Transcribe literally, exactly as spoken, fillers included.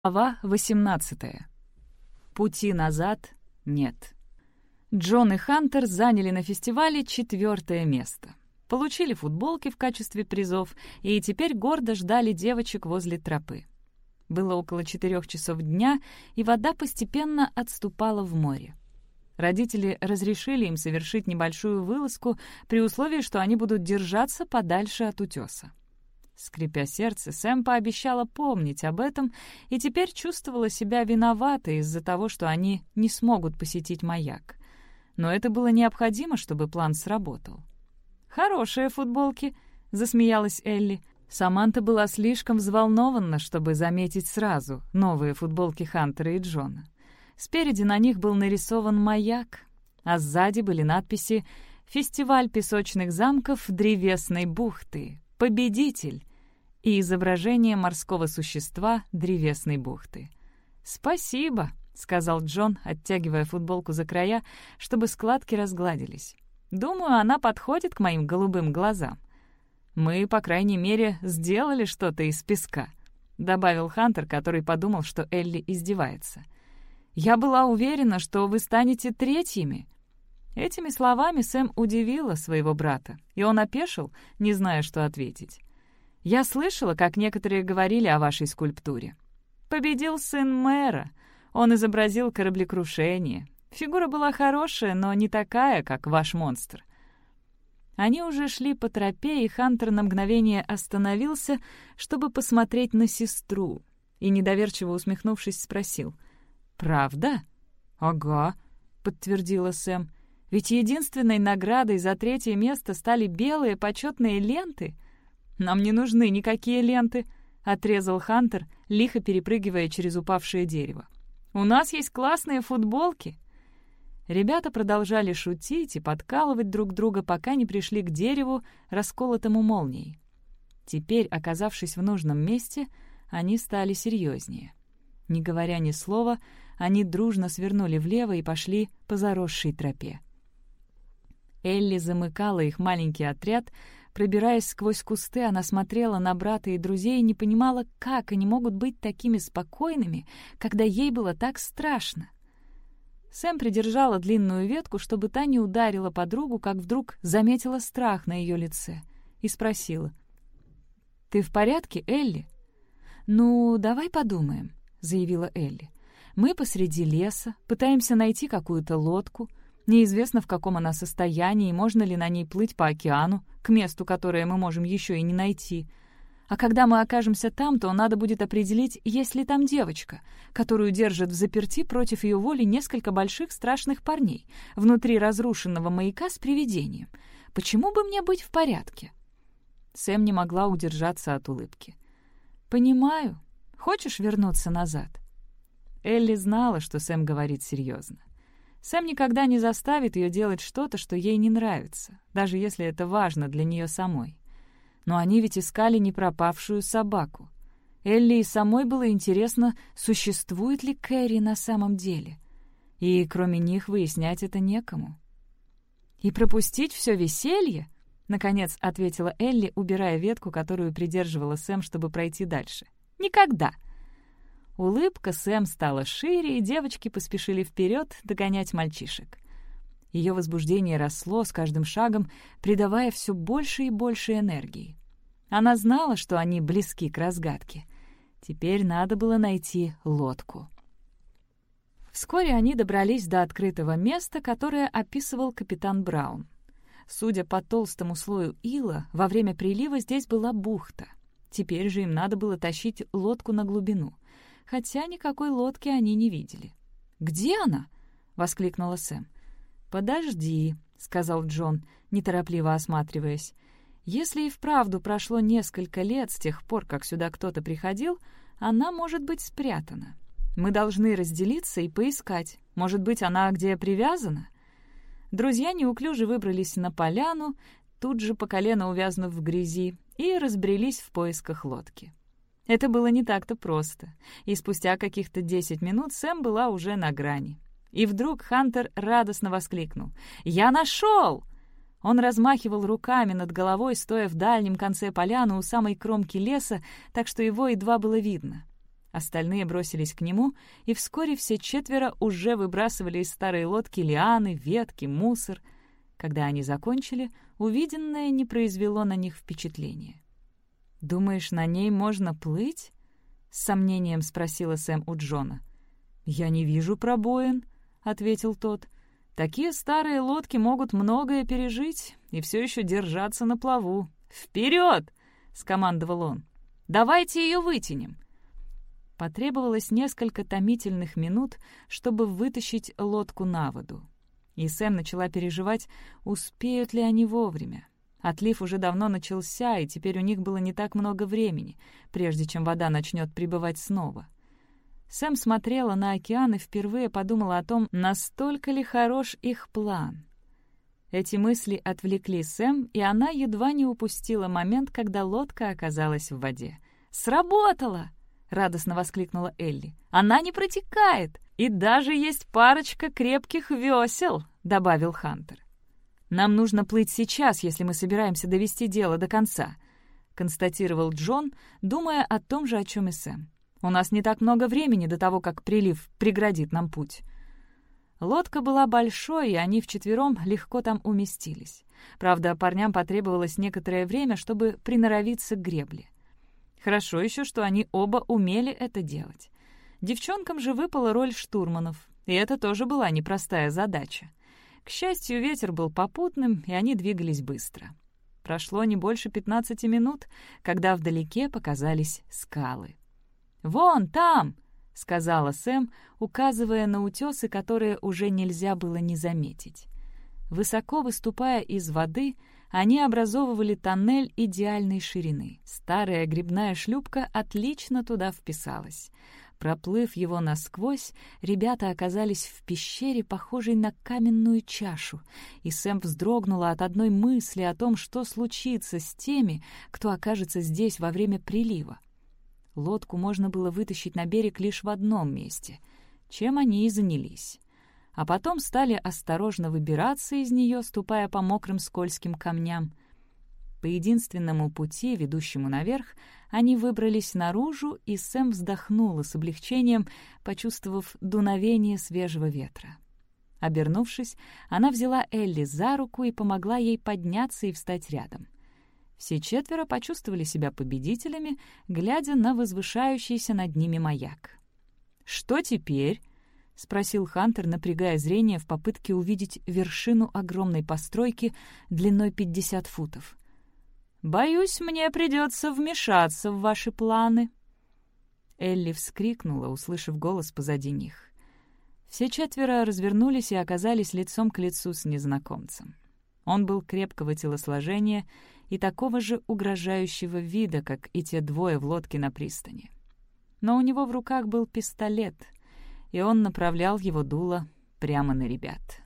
Глава восемнадцатая. Пути назад нет. Джон и Хантер заняли на фестивале четвертое место. Получили футболки в качестве призов и теперь гордо ждали девочек возле тропы. Было около четырех часов дня, и вода постепенно отступала в море. Родители разрешили им совершить небольшую вылазку при условии, что они будут держаться подальше от утеса. Скрипя сердце, Сэм пообещала помнить об этом и теперь чувствовала себя виноватой из-за того, что они не смогут посетить маяк. Но это было необходимо, чтобы план сработал. «Хорошие футболки», — засмеялась Элли. Саманта была слишком взволнована, чтобы заметить сразу новые футболки Хантера и Джона. Спереди на них был нарисован маяк, а сзади были надписи «Фестиваль песочных замков Древесной бухты. Победитель» и изображение морского существа Древесной бухты. «Спасибо», — сказал Джон, оттягивая футболку за края, чтобы складки разгладились. «Думаю, она подходит к моим голубым глазам». «Мы, по крайней мере, сделали что-то из песка», — добавил Хантер, который подумал, что Элли издевается. «Я была уверена, что вы станете третьими». Этими словами Сэм удивила своего брата, и он опешил, не зная, что ответить. «Я слышала, как некоторые говорили о вашей скульптуре. Победил сын мэра. Он изобразил кораблекрушение. Фигура была хорошая, но не такая, как ваш монстр». Они уже шли по тропе, и Хантер на мгновение остановился, чтобы посмотреть на сестру, и, недоверчиво усмехнувшись, спросил: «Правда?» «Ага», — подтвердила Сэм. «Ведь единственной наградой за третье место стали белые почетные ленты». «Нам не нужны никакие ленты», — отрезал Хантер, лихо перепрыгивая через упавшее дерево. «У нас есть классные футболки». Ребята продолжали шутить и подкалывать друг друга, пока не пришли к дереву, расколотому молнией. Теперь, оказавшись в нужном месте, они стали серьезнее. Не говоря ни слова, они дружно свернули влево и пошли по заросшей тропе. Элли замыкала их маленький отряд. Пробираясь сквозь кусты, она смотрела на брата и друзей и не понимала, как они могут быть такими спокойными, когда ей было так страшно. Сэм придержала длинную ветку, чтобы та не ударила подругу, как вдруг заметила страх на ее лице и спросила: «Ты в порядке, Элли?» «Ну, давай подумаем», — заявила Элли. «Мы посреди леса, пытаемся найти какую-то лодку. Неизвестно, в каком она состоянии, и можно ли на ней плыть по океану, к месту, которое мы можем еще и не найти. А когда мы окажемся там, то надо будет определить, есть ли там девочка, которую держат в заперти против ее воли несколько больших страшных парней внутри разрушенного маяка с привидением. Почему бы мне быть в порядке?» Сэм не могла удержаться от улыбки. «Понимаю. Хочешь вернуться назад?» Элли знала, что Сэм говорит серьезно. Сэм никогда не заставит ее делать что-то, что ей не нравится, даже если это важно для нее самой. Но они ведь искали не пропавшую собаку. Элли и самой было интересно, существует ли Кэрри на самом деле. И кроме них выяснять это некому. «И пропустить все веселье?» — наконец ответила Элли, убирая ветку, которую придерживала Сэм, чтобы пройти дальше. «Никогда!» Улыбка Сэм стала шире, и девочки поспешили вперед догонять мальчишек. Ее возбуждение росло с каждым шагом, придавая все больше и больше энергии. Она знала, что они близки к разгадке. Теперь надо было найти лодку. Вскоре они добрались до открытого места, которое описывал капитан Браун. Судя по толстому слою ила, во время прилива здесь была бухта. Теперь же им надо было тащить лодку на глубину. Хотя никакой лодки они не видели. «Где она?» — воскликнула Сэм. «Подожди», — сказал Джон, неторопливо осматриваясь. «Если и вправду прошло несколько лет с тех пор, как сюда кто-то приходил, она может быть спрятана. Мы должны разделиться и поискать. Может быть, она где привязана?» Друзья неуклюже выбрались на поляну, тут же по колено увязнув в грязи, и разбрелись в поисках лодки. Это было не так-то просто, и спустя каких-то десять минут Сэм была уже на грани. И вдруг Хантер радостно воскликнул: «Я нашел!» Он размахивал руками над головой, стоя в дальнем конце поляны у самой кромки леса, так что его едва было видно. Остальные бросились к нему, и вскоре все четверо уже выбрасывали из старой лодки лианы, ветки, мусор. Когда они закончили, увиденное не произвело на них впечатления. «Думаешь, на ней можно плыть?» — с сомнением спросила Сэм у Джона. «Я не вижу пробоин», — ответил тот. «Такие старые лодки могут многое пережить и все еще держаться на плаву». «Вперед!» — скомандовал он. «Давайте ее вытянем». Потребовалось несколько томительных минут, чтобы вытащить лодку на воду. И Сэм начала переживать, успеют ли они вовремя. Отлив уже давно начался, и теперь у них было не так много времени, прежде чем вода начнет прибывать снова. Сэм смотрела на океан и впервые подумала о том, настолько ли хорош их план. Эти мысли отвлекли Сэм, и она едва не упустила момент, когда лодка оказалась в воде. «Сработало!» — радостно воскликнула Элли. «Она не протекает! И даже есть парочка крепких весел!» — добавил Хантер. «Нам нужно плыть сейчас, если мы собираемся довести дело до конца», — констатировал Джон, думая о том же, о чем и Сэм. «У нас не так много времени до того, как прилив преградит нам путь». Лодка была большой, и они вчетвером легко там уместились. Правда, парням потребовалось некоторое время, чтобы приноровиться к гребле. Хорошо еще, что они оба умели это делать. Девчонкам же выпала роль штурманов, и это тоже была непростая задача. К счастью, ветер был попутным, и они двигались быстро. Прошло не больше пятнадцати минут, когда вдалеке показались скалы. «Вон там!» — сказала Сэм, указывая на утесы, которые уже нельзя было не заметить. Высоко выступая из воды, они образовывали тоннель идеальной ширины. Старая грибная шлюпка отлично туда вписалась. Проплыв его насквозь, ребята оказались в пещере, похожей на каменную чашу, и Сэм вздрогнула от одной мысли о том, что случится с теми, кто окажется здесь во время прилива. Лодку можно было вытащить на берег лишь в одном месте, чем они и занялись. А потом стали осторожно выбираться из нее, ступая по мокрым скользким камням. По единственному пути, ведущему наверх, они выбрались наружу, и Сэм вздохнула с облегчением, почувствовав дуновение свежего ветра. Обернувшись, она взяла Элли за руку и помогла ей подняться и встать рядом. Все четверо почувствовали себя победителями, глядя на возвышающийся над ними маяк. «Что теперь?» — спросил Хантер, напрягая зрение в попытке увидеть вершину огромной постройки длиной пятьдесят футов. «Боюсь, мне придется вмешаться в ваши планы». Элли вскрикнула, услышав голос позади них. Все четверо развернулись и оказались лицом к лицу с незнакомцем. Он был крепкого телосложения и такого же угрожающего вида, как и те двое в лодке на пристани. Но у него в руках был пистолет, и он направлял его дуло прямо на ребят.